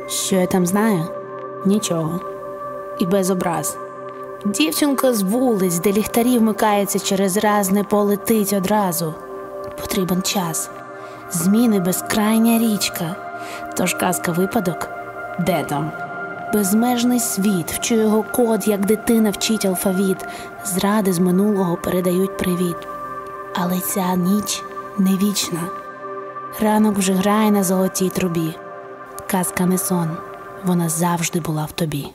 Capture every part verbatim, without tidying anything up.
Що я там знаю? Нічого. І без образ. Дівчинка з вулиць, де ліхтарі вмикаються через раз, не полетить одразу. Потрібен час. Зміни безкрайня річка. Тож казка випадок? Де там? Безмежний світ, вчу його код, як дитина вчить алфавіт. Зради з минулого передають привіт. Але ця ніч не вічна. Ранок вже грає на золотій трубі. Казка не сон, вона завжди була в тобі.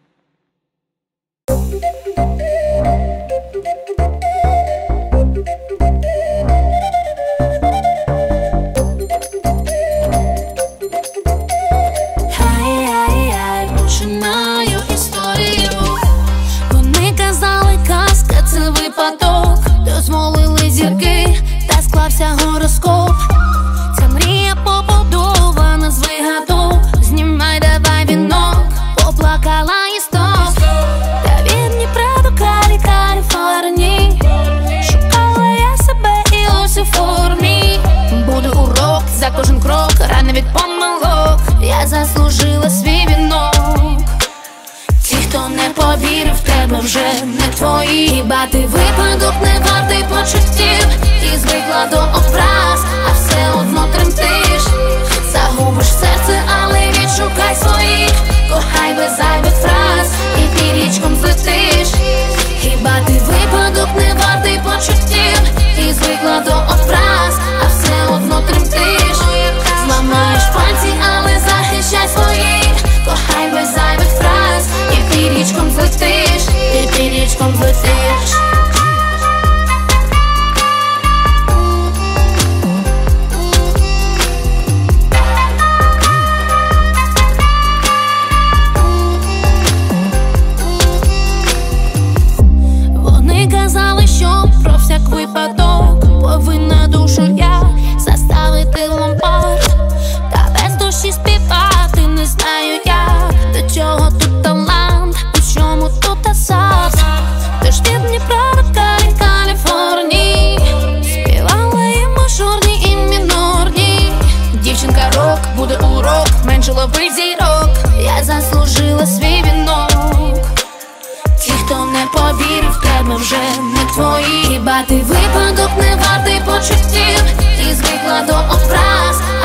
Хай-хай-хай, починаю історію. Вони казали, казка — це випадок. Дозволили зірки, та склався гороскоп. Ця мрія побудована з вигадок. Знімай давай вінок, поплакала і стоп. Та від Дніпра до Калі, Каліфорнії. Шукала я себе і ось у формі. Буде урок за кожен крок, рани від помилок. Я заслужила свій вінок. Ті, хто не повірив, в тебе вже не твої. Хіба ти випадок не вартий почуттів? І звикла до образ, а все одно тремтиш. Загубиш серце, але відшукай своїх. Кохай без зайвих фраз і пірічком злетиш. Хіба ти випадок не вартий почуттів? І звикла до образ, а все одно тремтиш. Зламаєш пальці, але захищай своїх. Кохай без зайвих фраз і пірічком злетиш. І пірічком злетиш. Вони казали, що про всяк випадок повинна душу я заставити ломбард. Та без душі співати не знаю я. До чого тут талант, у чому тут азарт? Тож від Дніпра до Калі, Каліфорнії. Співала і мажорні, і мінорні. Дівчинка рок, буде урок, менше лови зірок. Я заслужила свій вінок. Ті, хто не повірив, в тебе вже не твої. Хіба ти випадок не вартий почуттів? І звикла до образ,